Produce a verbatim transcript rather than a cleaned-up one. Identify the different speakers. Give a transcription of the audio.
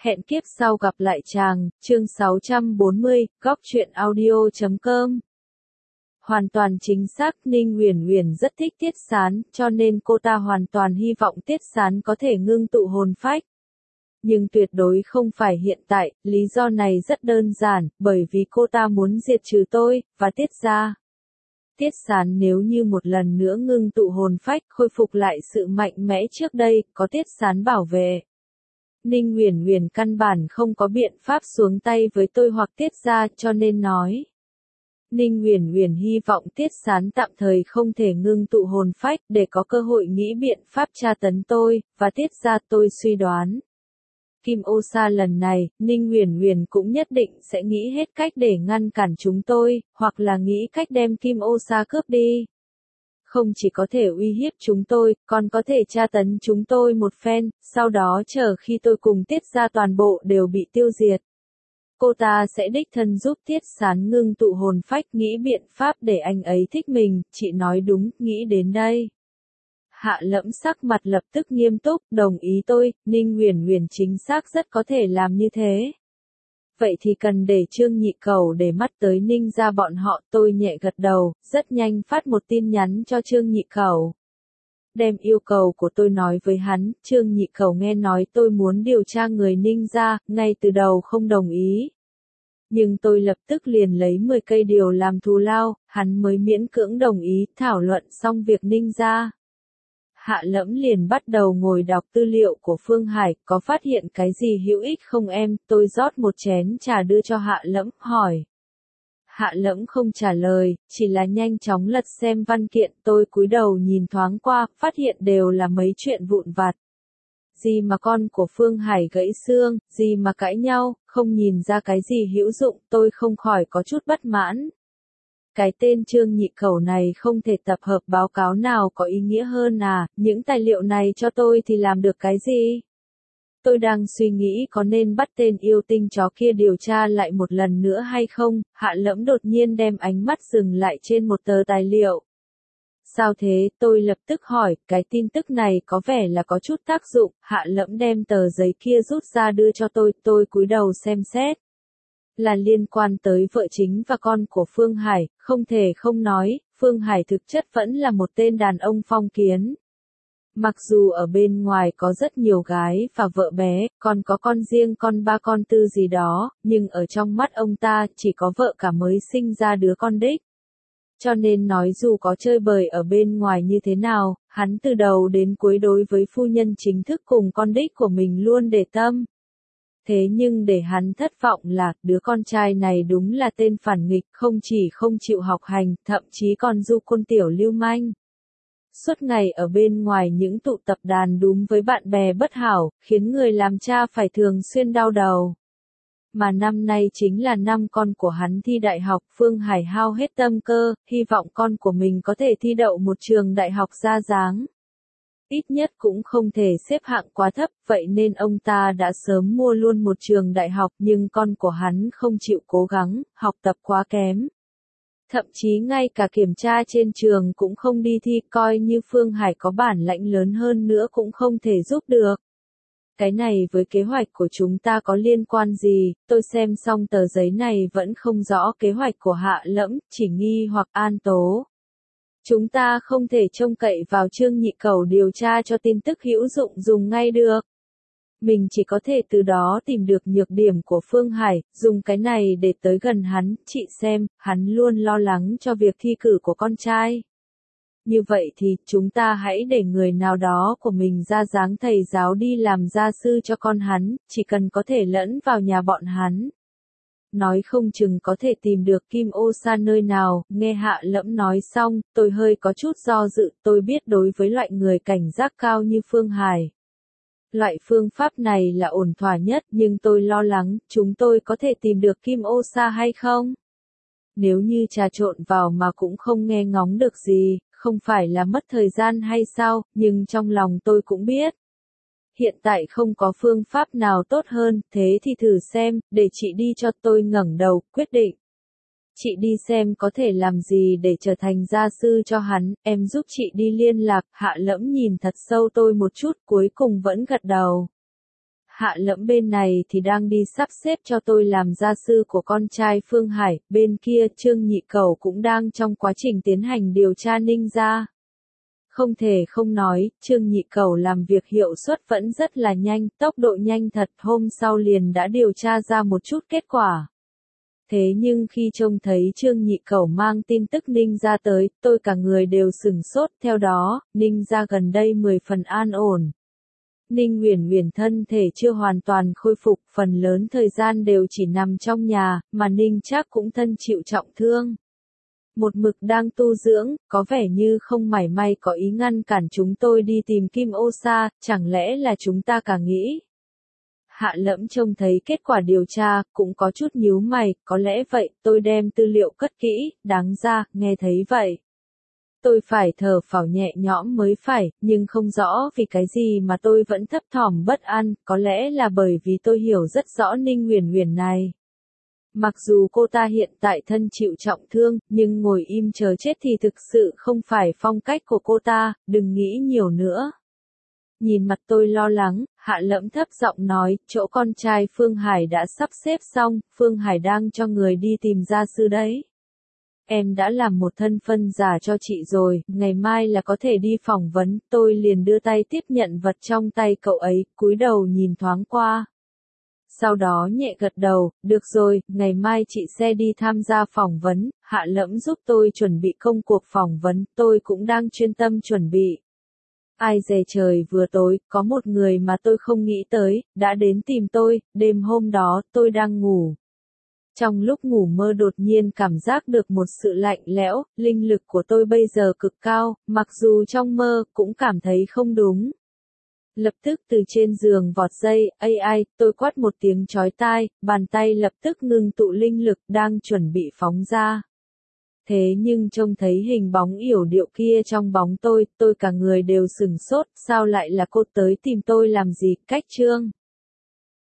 Speaker 1: Hẹn kiếp sau gặp lại chàng, chương sáu trăm bốn mươi, góc truyện audio chấm com. Hoàn toàn chính xác, Ninh Uyển Uyển rất thích Tiết Sán, cho nên cô ta hoàn toàn hy vọng Tiết Sán có thể ngưng tụ hồn phách. Nhưng tuyệt đối không phải hiện tại, lý do này rất đơn giản, bởi vì cô ta muốn diệt trừ tôi, và Tiết gia. Tiết Sán nếu như một lần nữa ngưng tụ hồn phách, khôi phục lại sự mạnh mẽ trước đây, có Tiết Sán bảo vệ. Ninh Uyển Uyển căn bản không có biện pháp xuống tay với tôi hoặc Tiết gia, cho nên nói. Ninh Uyển Uyển hy vọng Tiết Sán tạm thời không thể ngưng tụ hồn phách để có cơ hội nghĩ biện pháp tra tấn tôi, và Tiết gia. Tôi suy đoán. Kim Ô Sa lần này, Ninh Uyển Uyển cũng nhất định sẽ nghĩ hết cách để ngăn cản chúng tôi, hoặc là nghĩ cách đem Kim Ô Sa cướp đi. Không chỉ có thể uy hiếp chúng tôi, còn có thể tra tấn chúng tôi một phen, sau đó chờ khi tôi cùng Tiết gia toàn bộ đều bị tiêu diệt. Cô ta sẽ đích thân giúp Tiết Sán ngưng tụ hồn phách, nghĩ biện pháp để anh ấy thích mình, chị nói đúng, nghĩ đến đây. Hạ Lẫm sắc mặt lập tức nghiêm túc, đồng ý tôi, Ninh Uyển Uyển chính xác rất có thể làm như thế. Vậy thì cần để Trương Nhị Cẩu để mắt tới Ninh gia bọn họ, tôi nhẹ gật đầu, rất nhanh phát một tin nhắn cho Trương Nhị Cẩu. Đem yêu cầu của tôi nói với hắn, Trương Nhị Cẩu nghe nói tôi muốn điều tra người Ninh gia, ngay từ đầu không đồng ý. Nhưng tôi lập tức liền lấy mười cây điều làm thù lao, hắn mới miễn cưỡng đồng ý, thảo luận xong việc Ninh gia. Hạ Lẫm liền bắt đầu ngồi đọc tư liệu của Phương Hải, có phát hiện cái gì hữu ích không em, tôi rót một chén trà đưa cho Hạ Lẫm, hỏi. Hạ Lẫm không trả lời, chỉ là nhanh chóng lật xem văn kiện, tôi cúi đầu nhìn thoáng qua, phát hiện đều là mấy chuyện vụn vặt. Gì mà con của Phương Hải gãy xương, gì mà cãi nhau, không nhìn ra cái gì hữu dụng, tôi không khỏi có chút bất mãn. Cái tên Trương Nhị Cẩu này không thể tập hợp báo cáo nào có ý nghĩa hơn à, những tài liệu này cho tôi thì làm được cái gì? Tôi đang suy nghĩ có nên bắt tên yêu tinh chó kia điều tra lại một lần nữa hay không, Hạ Lẫm đột nhiên đem ánh mắt dừng lại trên một tờ tài liệu. Sao thế, tôi lập tức hỏi, cái tin tức này có vẻ là có chút tác dụng, Hạ Lẫm đem tờ giấy kia rút ra đưa cho tôi, tôi cúi đầu xem xét. Là liên quan tới vợ chính và con của Phương Hải, không thể không nói, Phương Hải thực chất vẫn là một tên đàn ông phong kiến. Mặc dù ở bên ngoài có rất nhiều gái và vợ bé, còn có con riêng con ba con tư gì đó, nhưng ở trong mắt ông ta chỉ có vợ cả mới sinh ra đứa con đích. Cho nên nói dù có chơi bời ở bên ngoài như thế nào, hắn từ đầu đến cuối đối với phu nhân chính thức cùng con đích của mình luôn để tâm. Thế nhưng để hắn thất vọng là, đứa con trai này đúng là tên phản nghịch, không chỉ không chịu học hành, thậm chí còn du côn tiểu lưu manh. Suốt ngày ở bên ngoài những tụ tập đàn đúm với bạn bè bất hảo, khiến người làm cha phải thường xuyên đau đầu. Mà năm nay chính là năm con của hắn thi đại học, Phương Hải hao hết tâm cơ, hy vọng con của mình có thể thi đậu một trường đại học ra dáng. Ít nhất cũng không thể xếp hạng quá thấp, vậy nên ông ta đã sớm mua luôn một trường đại học, nhưng con của hắn không chịu cố gắng, học tập quá kém. Thậm chí ngay cả kiểm tra trên trường cũng không đi thi, coi như Phương Hải có bản lãnh lớn hơn nữa cũng không thể giúp được. Cái này với kế hoạch của chúng ta có liên quan gì, tôi xem xong tờ giấy này vẫn không rõ kế hoạch của Hạ Lẫm, chỉ nghi hoặc an tố. Chúng ta không thể trông cậy vào Trương Nhị Cẩu điều tra cho tin tức hữu dụng dùng ngay được. Mình chỉ có thể từ đó tìm được nhược điểm của Phương Hải, dùng cái này để tới gần hắn, chị xem, hắn luôn lo lắng cho việc thi cử của con trai. Như vậy thì, chúng ta hãy để người nào đó của mình ra dáng thầy giáo đi làm gia sư cho con hắn, chỉ cần có thể lẫn vào nhà bọn hắn. Nói không chừng có thể tìm được Kim Ô Sa nơi nào, nghe Hạ Lẫm nói xong, tôi hơi có chút do dự, tôi biết đối với loại người cảnh giác cao như Phương Hải. Loại phương pháp này là ổn thỏa nhất, nhưng tôi lo lắng, chúng tôi có thể tìm được Kim Ô Sa hay không? Nếu như trà trộn vào mà cũng không nghe ngóng được gì, không phải là mất thời gian hay sao, nhưng trong lòng tôi cũng biết. Hiện tại không có phương pháp nào tốt hơn, thế thì thử xem, để chị đi cho. Tôi ngẩng đầu, quyết định. Chị đi xem có thể làm gì để trở thành gia sư cho hắn, em giúp chị đi liên lạc. Hạ Lẫm nhìn thật sâu tôi một chút, cuối cùng vẫn gật đầu. Hạ Lẫm bên này thì đang đi sắp xếp cho tôi làm gia sư của con trai Phương Hải, bên kia Trương Nhị Cẩu cũng đang trong quá trình tiến hành điều tra Ninh gia. Không thể không nói, Trương Nhị Cẩu làm việc hiệu suất vẫn rất là nhanh, tốc độ nhanh thật, hôm sau liền đã điều tra ra một chút kết quả. Thế nhưng khi trông thấy Trương Nhị Cẩu mang tin tức Ninh gia tới, tôi cả người đều sửng sốt, theo đó, Ninh gia gần đây mười phần an ổn. Ninh Uyển Uyển thân thể chưa hoàn toàn khôi phục, phần lớn thời gian đều chỉ nằm trong nhà, mà Ninh Trác cũng thân chịu trọng thương. Một mực đang tu dưỡng, có vẻ như không mảy may có ý ngăn cản chúng tôi đi tìm Kim Ô Sa, chẳng lẽ là chúng ta cả nghĩ. Hạ Lẫm trông thấy kết quả điều tra, cũng có chút nhíu mày, có lẽ vậy, tôi đem tư liệu cất kỹ, đáng ra, nghe thấy vậy. Tôi phải thở phào nhẹ nhõm mới phải, nhưng không rõ vì cái gì mà tôi vẫn thấp thỏm bất an, có lẽ là bởi vì tôi hiểu rất rõ Ninh Uyển Uyển này. Mặc dù cô ta hiện tại thân chịu trọng thương, nhưng ngồi im chờ chết thì thực sự không phải phong cách của cô ta, đừng nghĩ nhiều nữa. Nhìn mặt tôi lo lắng, Hạ Lẫm thấp giọng nói, chỗ con trai Phương Hải đã sắp xếp xong, Phương Hải đang cho người đi tìm gia sư đấy. Em đã làm một thân phân giả cho chị rồi, ngày mai là có thể đi phỏng vấn, tôi liền đưa tay tiếp nhận vật trong tay cậu ấy, cúi đầu nhìn thoáng qua. Sau đó nhẹ gật đầu, được rồi, ngày mai chị sẽ đi tham gia phỏng vấn, Hạ Lẫm giúp tôi chuẩn bị công cuộc phỏng vấn, tôi cũng đang chuyên tâm chuẩn bị. Ai dè trời vừa tối, có một người mà tôi không nghĩ tới, đã đến tìm tôi, đêm hôm đó, tôi đang ngủ. Trong lúc ngủ mơ đột nhiên cảm giác được một sự lạnh lẽo, linh lực của tôi bây giờ cực cao, mặc dù trong mơ, cũng cảm thấy không đúng. Lập tức từ trên giường vọt dậy, ai ai, tôi quát một tiếng chói tai, bàn tay lập tức ngưng tụ linh lực đang chuẩn bị phóng ra. Thế nhưng trông thấy hình bóng yểu điệu kia trong bóng tôi, tôi cả người đều sửng sốt, sao lại là cô tới tìm tôi làm gì, cách Trương.